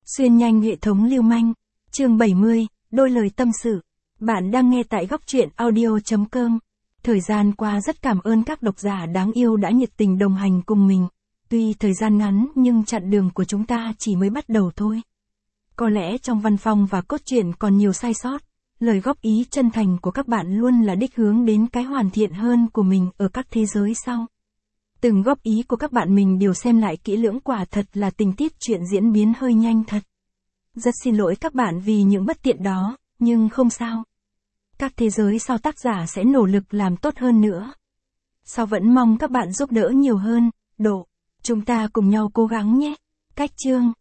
Xuyên nhanh hệ thống lưu manh. Chương 70, đôi lời tâm sự. Bạn đang nghe tại góc truyện audio.com. Thời gian qua rất cảm ơn các độc giả đáng yêu đã nhiệt tình đồng hành cùng mình. Tuy thời gian ngắn nhưng chặng đường của chúng ta chỉ mới bắt đầu thôi. Có lẽ trong văn phong và cốt truyện còn nhiều sai sót. Lời góp ý chân thành của các bạn luôn là đích hướng đến cái hoàn thiện hơn của mình ở các thế giới sau. Từng góp ý của các bạn mình đều xem lại kỹ lưỡng, quả thật là tình tiết chuyện diễn biến hơi nhanh thật. Rất xin lỗi các bạn vì những bất tiện đó, nhưng không sao. Các thế giới sau tác giả sẽ nỗ lực làm tốt hơn nữa. Sau vẫn mong các bạn giúp đỡ nhiều hơn, chúng ta cùng nhau cố gắng nhé. Cách chương.